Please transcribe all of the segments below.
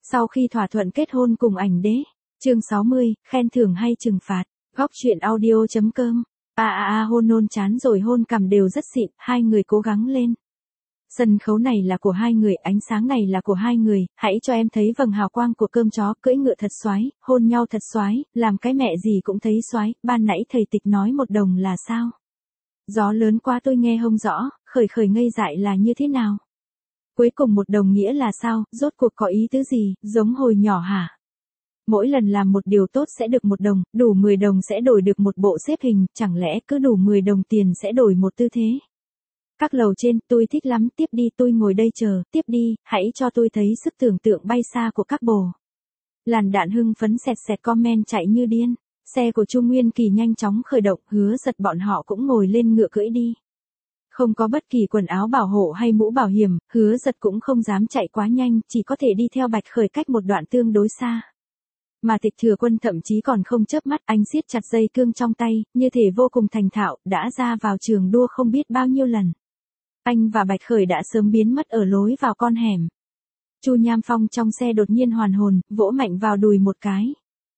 Sau khi thỏa thuận kết hôn cùng ảnh đế. Chương 60, khen thưởng hay trừng phạt. Góc truyện audio.com. Hôn nôn chán rồi hôn cằm đều rất xịn, hai người cố gắng lên. Sân khấu này là của hai người, ánh sáng này là của hai người, hãy cho em thấy vầng hào quang của cơm chó, cưỡi ngựa thật xoái, hôn nhau thật xoái, làm cái mẹ gì cũng thấy xoái, ban nãy thầy Tịch nói 1 đồng là sao? Gió lớn quá tôi nghe không rõ, khởi ngây dại là như thế nào? Cuối cùng 1 đồng nghĩa là sao, rốt cuộc có ý tứ gì, giống hồi nhỏ hả? Mỗi lần làm một điều tốt sẽ được 1 đồng, đủ 10 đồng sẽ đổi được một bộ xếp hình, chẳng lẽ cứ đủ 10 đồng tiền sẽ đổi một tư thế? Các lầu trên, tôi thích lắm, tiếp đi, tôi ngồi đây chờ, tiếp đi, hãy cho tôi thấy sức tưởng tượng bay xa của các bồ. Làn đạn hưng phấn sẹt comment chạy như điên. Xe của Chu Nguyên Kỳ nhanh chóng khởi động, Hứa Giật bọn họ cũng ngồi lên ngựa cưỡi đi. Không có bất kỳ quần áo bảo hộ hay mũ bảo hiểm, Hứa Giật cũng không dám chạy quá nhanh, chỉ có thể đi theo Bạch Khởi cách một đoạn tương đối xa. Mà Tịch Thừa Quân thậm chí còn không chớp mắt, anh siết chặt dây cương trong tay, như thể vô cùng thành thạo, đã ra vào trường đua không biết bao nhiêu lần. Anh và Bạch Khởi đã sớm biến mất ở lối vào con hẻm. Chu Nham Phong trong xe đột nhiên hoàn hồn, vỗ mạnh vào đùi một cái.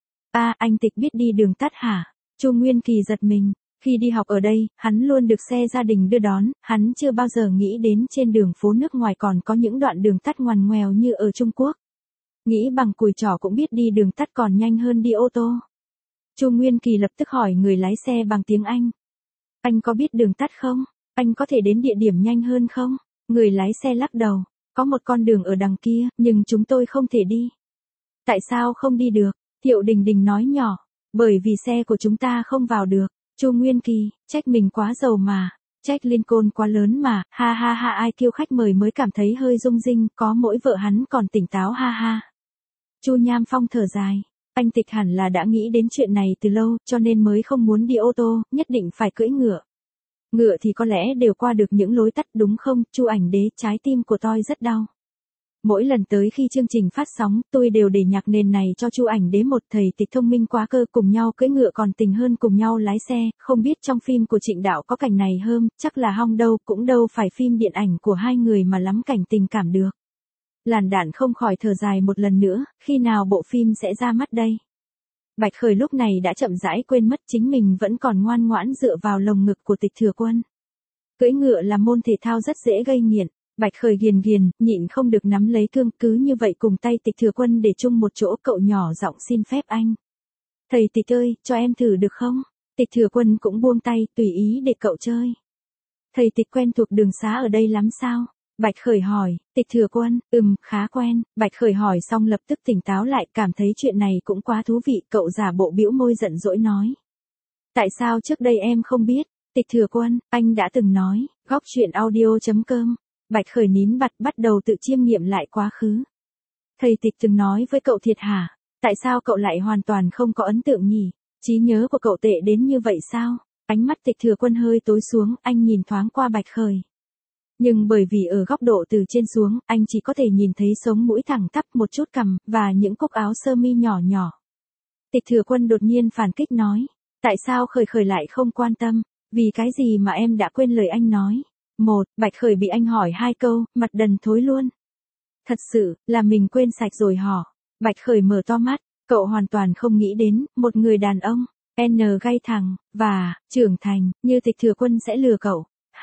Anh Tịch biết đi đường tắt hả? Chu Nguyên Kỳ giật mình. Khi đi học ở đây, hắn luôn được xe gia đình đưa đón, hắn chưa bao giờ nghĩ đến trên đường phố nước ngoài còn có những đoạn đường tắt ngoằn ngoèo như ở Trung Quốc. Nghĩ bằng cùi trỏ cũng biết đi đường tắt còn nhanh hơn đi ô tô. Chu Nguyên Kỳ lập tức hỏi người lái xe bằng tiếng Anh. Anh có biết đường tắt không? Anh có thể đến địa điểm nhanh hơn không? Người lái xe lắc đầu. Có một con đường ở đằng kia, nhưng chúng tôi không thể đi. Tại sao không đi được? Thiệu Đình Đình nói nhỏ. Bởi vì xe của chúng ta không vào được. Chu Nguyên Kỳ, trách mình quá giàu mà. Trách Lincoln quá lớn mà, ha ai kêu khách mời mới cảm thấy hơi rung rinh, có mỗi vợ hắn còn tỉnh táo ha. Chu Nham Phong thở dài. Anh Tịch hẳn là đã nghĩ đến chuyện này từ lâu, cho nên mới không muốn đi ô tô, nhất định phải cưỡi ngựa. Ngựa thì có lẽ đều qua được những lối tắt đúng không? Chu Ảnh Đế, trái tim của tôi rất đau. Mỗi lần tới khi chương trình phát sóng, tôi đều để nhạc nền này cho Chu Ảnh Đế, một thầy Tịch thông minh quá cơ, cùng nhau cưỡi ngựa còn tình hơn cùng nhau lái xe, không biết trong phim của Trịnh Đạo có cảnh này không, chắc là hong đâu, cũng đâu phải phim điện ảnh của hai người mà lắm cảnh tình cảm được. Làn đạn không khỏi thở dài một lần nữa, khi nào bộ phim sẽ ra mắt đây? Bạch Khởi lúc này đã chậm rãi quên mất chính mình vẫn còn ngoan ngoãn dựa vào lồng ngực của Tịch Thừa Quân. Cưỡi ngựa là môn thể thao rất dễ gây nghiện. Bạch Khởi ghiền, nhịn không được nắm lấy cương, cứ như vậy cùng tay Tịch Thừa Quân để chung một chỗ, cậu nhỏ giọng xin phép anh. Thầy Tịch ơi, cho em thử được không? Tịch Thừa Quân cũng buông tay, tùy ý để cậu chơi. Thầy Tịch quen thuộc đường xá ở đây lắm sao? Bạch Khởi hỏi. Tịch Thừa Quân, khá quen. Bạch Khởi hỏi xong lập tức tỉnh táo lại, cảm thấy chuyện này cũng quá thú vị, cậu giả bộ bĩu môi giận dỗi nói. Tại sao trước đây em không biết? Tịch Thừa Quân, anh đã từng nói. Góc truyện audio.com. Bạch Khởi nín bặt, bắt đầu tự chiêm nghiệm lại quá khứ. Thầy Tịch từng nói với cậu thiệt hả? Tại sao cậu lại hoàn toàn không có ấn tượng nhỉ? Trí nhớ của cậu tệ đến như vậy sao? Ánh mắt Tịch Thừa Quân hơi tối xuống, anh nhìn thoáng qua Bạch Khởi. Nhưng bởi vì ở góc độ từ trên xuống, anh chỉ có thể nhìn thấy sống mũi thẳng tắp, một chút cằm, và những cúc áo sơ mi nhỏ nhỏ. Tịch Thừa Quân đột nhiên phản kích nói. Tại sao Khởi lại không quan tâm? Vì cái gì mà em đã quên lời anh nói? Bạch Khởi bị anh hỏi 2 câu, mặt đần thối luôn. Thật sự, là mình quên sạch rồi hả? Bạch Khởi mở to mắt, cậu hoàn toàn không nghĩ đến, một người đàn ông, gay thẳng, và, trưởng thành, như Tịch Thừa Quân sẽ lừa cậu.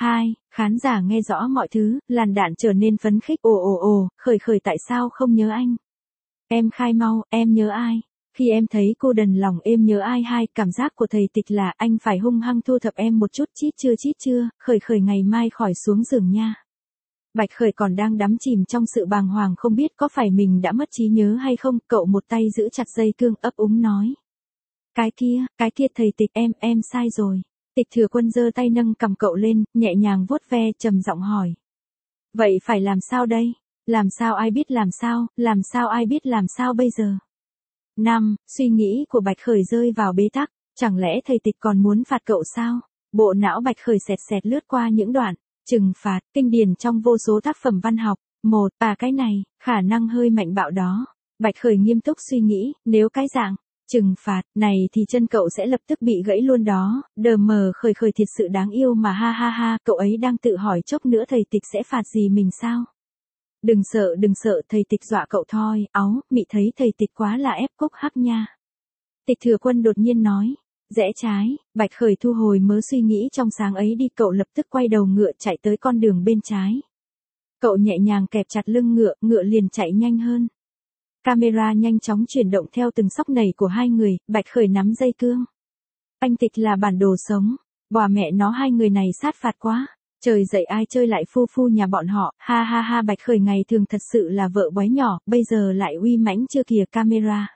Khán giả nghe rõ mọi thứ, làn đạn trở nên phấn khích, Khởi tại sao không nhớ anh? Em khai mau, em nhớ ai? Khi em thấy cô đần lòng em nhớ ai? Cảm giác của thầy Tịch là anh phải hung hăng thu thập em một chút, chít chưa, Khởi ngày mai khỏi xuống giường nha. Bạch Khởi còn đang đắm chìm trong sự bàng hoàng không biết có phải mình đã mất trí nhớ hay không, cậu một tay giữ chặt dây cương ấp úng nói. Cái kia thầy Tịch, em sai rồi. Tịch Thừa Quân giơ tay nâng cằm cậu lên, nhẹ nhàng vuốt ve, trầm giọng hỏi. Vậy phải làm sao đây? Làm sao ai biết làm sao ai biết làm sao bây giờ? Suy nghĩ của Bạch Khởi rơi vào bế tắc, chẳng lẽ thầy Tịch còn muốn phạt cậu sao? Bộ não Bạch Khởi xẹt lướt qua những đoạn, trừng phạt, kinh điển trong vô số tác phẩm văn học. Cái này, khả năng hơi mạnh bạo đó. Bạch Khởi nghiêm túc suy nghĩ, nếu cái dạng trừng phạt này thì chân cậu sẽ lập tức bị gãy luôn đó. Khởi thiệt sự đáng yêu mà ha, cậu ấy đang tự hỏi chốc nữa thầy Tịch sẽ phạt gì mình sao? đừng sợ, thầy Tịch dọa cậu thôi, áu, mị thấy thầy Tịch quá là ép cốc hắc nha. Tịch Thừa Quân đột nhiên nói, rẽ trái, Bạch Khởi thu hồi mớ suy nghĩ trong sáng ấy đi, cậu lập tức quay đầu ngựa chạy tới con đường bên trái. Cậu nhẹ nhàng kẹp chặt lưng ngựa, ngựa liền chạy nhanh hơn. Camera nhanh chóng chuyển động theo từng xóc nảy của hai người, Bạch Khởi nắm dây cương. Anh Tịch là bản đồ sống, bòa mẹ nó hai người này sát phạt quá. Trời dậy ai chơi lại phu phu nhà bọn họ, ha ha ha. Bạch Khởi ngày thường thật sự là vợ bói nhỏ, bây giờ lại uy mãnh chưa kìa. Camera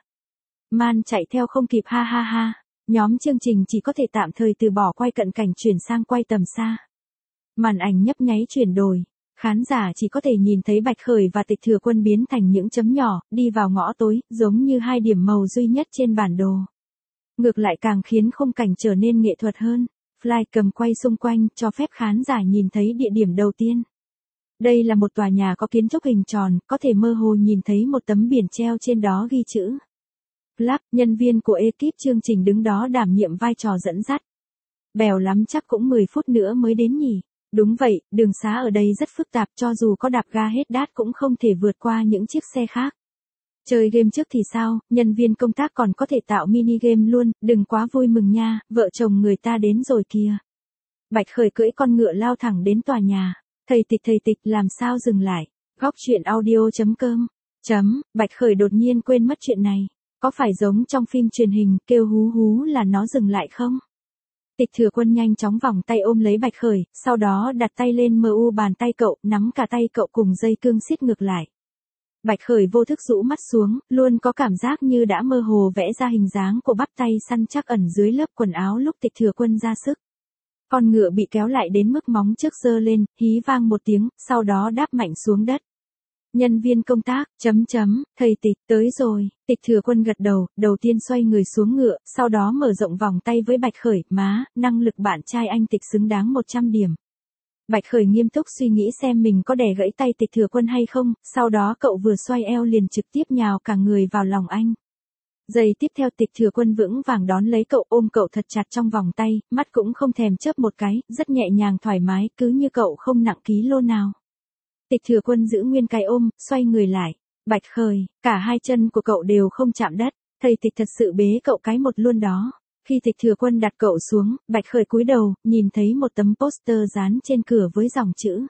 man chạy theo không kịp, ha ha ha. Nhóm chương trình chỉ có thể tạm thời từ bỏ quay cận cảnh chuyển sang quay tầm xa. Màn ảnh nhấp nháy chuyển đổi, khán giả chỉ có thể nhìn thấy Bạch Khởi và Tịch Thừa Quân biến thành những chấm nhỏ, đi vào ngõ tối, giống như hai điểm màu duy nhất trên bản đồ. Ngược lại càng khiến khung cảnh trở nên nghệ thuật hơn. Fly cầm quay xung quanh, cho phép khán giả nhìn thấy địa điểm đầu tiên. Đây là một tòa nhà có kiến trúc hình tròn, có thể mơ hồ nhìn thấy một tấm biển treo trên đó ghi chữ Club. Nhân viên của ekip chương trình đứng đó đảm nhiệm vai trò dẫn dắt. Bèo lắm, chắc cũng 10 phút nữa mới đến nhỉ. Đúng vậy, đường xá ở đây rất phức tạp, cho dù có đạp ga hết đát cũng không thể vượt qua những chiếc xe khác. Chơi game trước thì sao, nhân viên công tác còn có thể tạo mini game luôn, đừng quá vui mừng nha, vợ chồng người ta đến rồi kìa. Bạch Khởi cưỡi con ngựa lao thẳng đến tòa nhà. Thầy Tịch làm sao dừng lại. Góc truyện audio.com. Bạch Khởi đột nhiên quên mất chuyện này. Có phải giống trong phim truyền hình kêu hú hú là nó dừng lại không? Tịch Thừa Quân nhanh chóng vòng tay ôm lấy Bạch Khởi, sau đó đặt tay lên mu bàn tay cậu, nắm cả tay cậu cùng dây cương siết ngược lại. Bạch Khởi vô thức rũ mắt xuống, luôn có cảm giác như đã mơ hồ vẽ ra hình dáng của bắp tay săn chắc ẩn dưới lớp quần áo lúc Tịch Thừa Quân ra sức. Con ngựa bị kéo lại đến mức móng trước giơ lên, hí vang một tiếng, sau đó đáp mạnh xuống đất. Nhân viên công tác, thầy Tịch, tới rồi. Tịch Thừa Quân gật đầu, đầu tiên xoay người xuống ngựa, sau đó mở rộng vòng tay với Bạch Khởi, má, năng lực bạn trai anh Tịch xứng đáng 100 điểm. Bạch Khởi nghiêm túc suy nghĩ xem mình có đè gãy tay Tịch Thừa Quân hay không, sau đó cậu vừa xoay eo liền trực tiếp nhào cả người vào lòng anh. Giây tiếp theo Tịch Thừa Quân vững vàng đón lấy cậu, ôm cậu thật chặt trong vòng tay, mắt cũng không thèm chớp một cái, rất nhẹ nhàng thoải mái, cứ như cậu không nặng ký lô nào. Tịch Thừa Quân giữ nguyên cái ôm, xoay người lại. Bạch Khởi, cả hai chân của cậu đều không chạm đất, thầy Tịch thật sự bế cậu cái một luôn đó. Khi Tịch Thừa Quân đặt cậu xuống, Bạch Khởi cúi đầu, nhìn thấy một tấm poster dán trên cửa với dòng chữ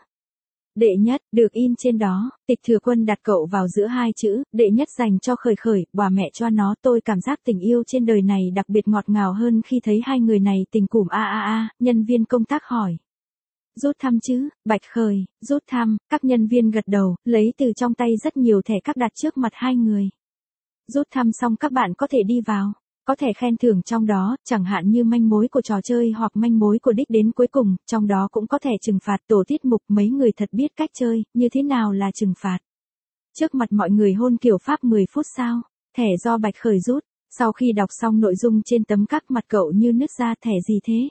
Đệ Nhất, được in trên đó. Tịch Thừa Quân đặt cậu vào giữa hai chữ, Đệ Nhất dành cho Khởi, bà mẹ cho nó. Tôi cảm giác tình yêu trên đời này đặc biệt ngọt ngào hơn khi thấy hai người này tình củm nhân viên công tác hỏi. Rút thăm chứ, Bạch Khởi, rút thăm, các nhân viên gật đầu, lấy từ trong tay rất nhiều thẻ các đặt trước mặt hai người. Rút thăm xong các bạn có thể đi vào. Có thẻ khen thưởng trong đó, chẳng hạn như manh mối của trò chơi hoặc manh mối của đích đến cuối cùng, trong đó cũng có thẻ trừng phạt tổ tiết mục. Mấy người thật biết cách chơi, như thế nào là trừng phạt. Trước mặt mọi người hôn kiểu Pháp 10 phút sao, thẻ do Bạch Khởi rút, sau khi đọc xong nội dung trên tấm các mặt cậu như nứt ra. Thẻ gì thế?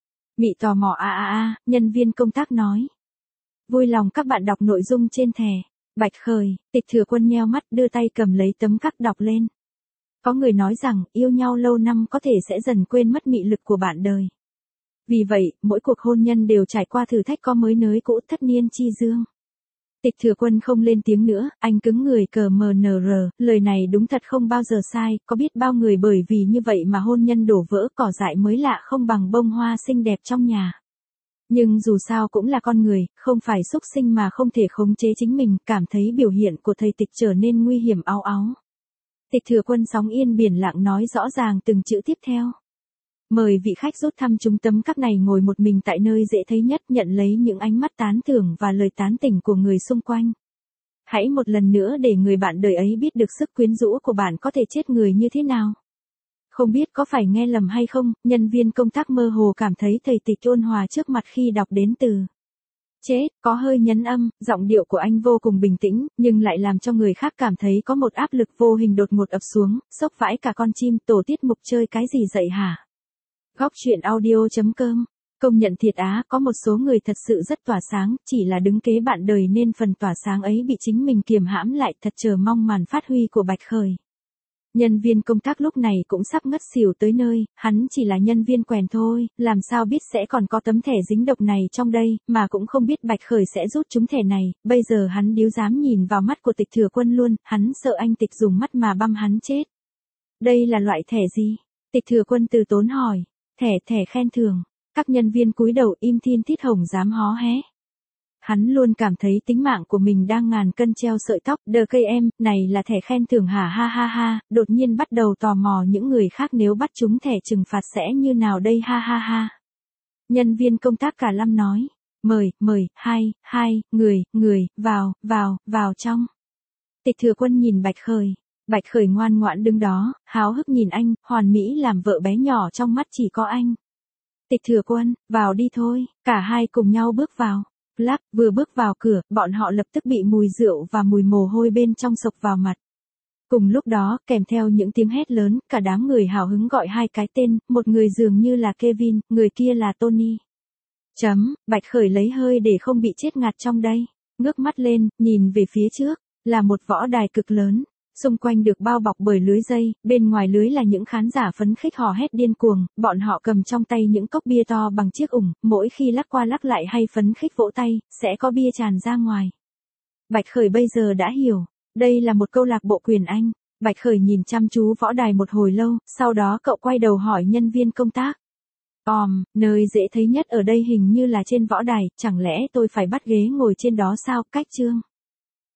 Mị tò mò nhân viên công tác nói. Vui lòng các bạn đọc nội dung trên thẻ. Bạch Khởi, Tịch Thừa Quân nheo mắt đưa tay cầm lấy tấm các đọc lên. Có người nói rằng, yêu nhau lâu năm có thể sẽ dần quên mất mị lực của bạn đời. Vì vậy, mỗi cuộc hôn nhân đều trải qua thử thách có mới nới cũ, thất niên chi dương. Tịch Thừa Quân không lên tiếng nữa, anh cứng người CMNR, lời này đúng thật không bao giờ sai, có biết bao người bởi vì như vậy mà hôn nhân đổ vỡ. Cỏ dại mới lạ không bằng bông hoa xinh đẹp trong nhà. Nhưng dù sao cũng là con người, không phải súc sinh mà không thể khống chế chính mình, cảm thấy biểu hiện của thầy Tịch trở nên nguy hiểm áu. Tịch Thừa Quân sóng yên biển lặng nói rõ ràng từng chữ tiếp theo. Mời vị khách rút thăm chúng tấm các này ngồi một mình tại nơi dễ thấy nhất, nhận lấy những ánh mắt tán thưởng và lời tán tỉnh của người xung quanh. Hãy một lần nữa để người bạn đời ấy biết được sức quyến rũ của bạn có thể chết người như thế nào. Không biết có phải nghe lầm hay không, nhân viên công tác mơ hồ cảm thấy thầy Tịch ôn hòa trước mặt khi đọc đến từ chết, có hơi nhấn âm, giọng điệu của anh vô cùng bình tĩnh, nhưng lại làm cho người khác cảm thấy có một áp lực vô hình đột ngột ập xuống, sốc vãi cả con chim. Tổ tiết mục chơi cái gì dậy hả? Góc truyện audio.com. Công nhận thiệt á, có một số người thật sự rất tỏa sáng, chỉ là đứng kế bạn đời nên phần tỏa sáng ấy bị chính mình kiềm hãm lại. Thật chờ mong màn phát huy của Bạch Khởi. Nhân viên công tác lúc này cũng sắp ngất xỉu tới nơi, hắn chỉ là nhân viên quèn thôi, làm sao biết sẽ còn có tấm thẻ dính độc này trong đây, mà cũng không biết Bạch Khởi sẽ rút chúng thẻ này, bây giờ hắn điếu dám nhìn vào mắt của Tịch Thừa Quân luôn, hắn sợ anh Tịch dùng mắt mà băm hắn chết. Đây là loại thẻ gì? Tịch Thừa Quân từ tốn hỏi. Thẻ khen thưởng. Các nhân viên cúi đầu im thiên thít hồng dám hó hé. Hắn luôn cảm thấy tính mạng của mình đang ngàn cân treo sợi tóc. Đờ cây em, này là thẻ khen thưởng hả ha ha ha, đột nhiên bắt đầu tò mò những người khác nếu bắt chúng thẻ trừng phạt sẽ như nào đây ha ha ha. Nhân viên công tác cả lâm nói. Mời, hai, người, vào trong. Tịch Thừa Quân nhìn Bạch Khởi. Bạch Khởi ngoan ngoãn đứng đó, háo hức nhìn anh, hoàn mỹ làm vợ bé nhỏ trong mắt chỉ có anh. Tịch Thừa Quân, vào đi thôi, cả hai cùng nhau bước vào. Lắc, vừa bước vào cửa, bọn họ lập tức bị mùi rượu và mùi mồ hôi bên trong sộc vào mặt. Cùng lúc đó, kèm theo những tiếng hét lớn, cả đám người hào hứng gọi hai cái tên, một người dường như là Kevin, người kia là Tony. Bạch Khởi lấy hơi để không bị chết ngạt trong đây. Ngước mắt lên, nhìn về phía trước, là một võ đài cực lớn. Xung quanh được bao bọc bởi lưới dây, bên ngoài lưới là những khán giả phấn khích hò hét điên cuồng, bọn họ cầm trong tay những cốc bia to bằng chiếc ủng, mỗi khi lắc qua lắc lại hay phấn khích vỗ tay, sẽ có bia tràn ra ngoài. Bạch Khởi bây giờ đã hiểu, đây là một câu lạc bộ quyền Anh. Bạch Khởi nhìn chăm chú võ đài một hồi lâu, sau đó cậu quay đầu hỏi nhân viên công tác. Nơi dễ thấy nhất ở đây hình như là trên võ đài, chẳng lẽ tôi phải bắt ghế ngồi trên đó sao, Cách Trương?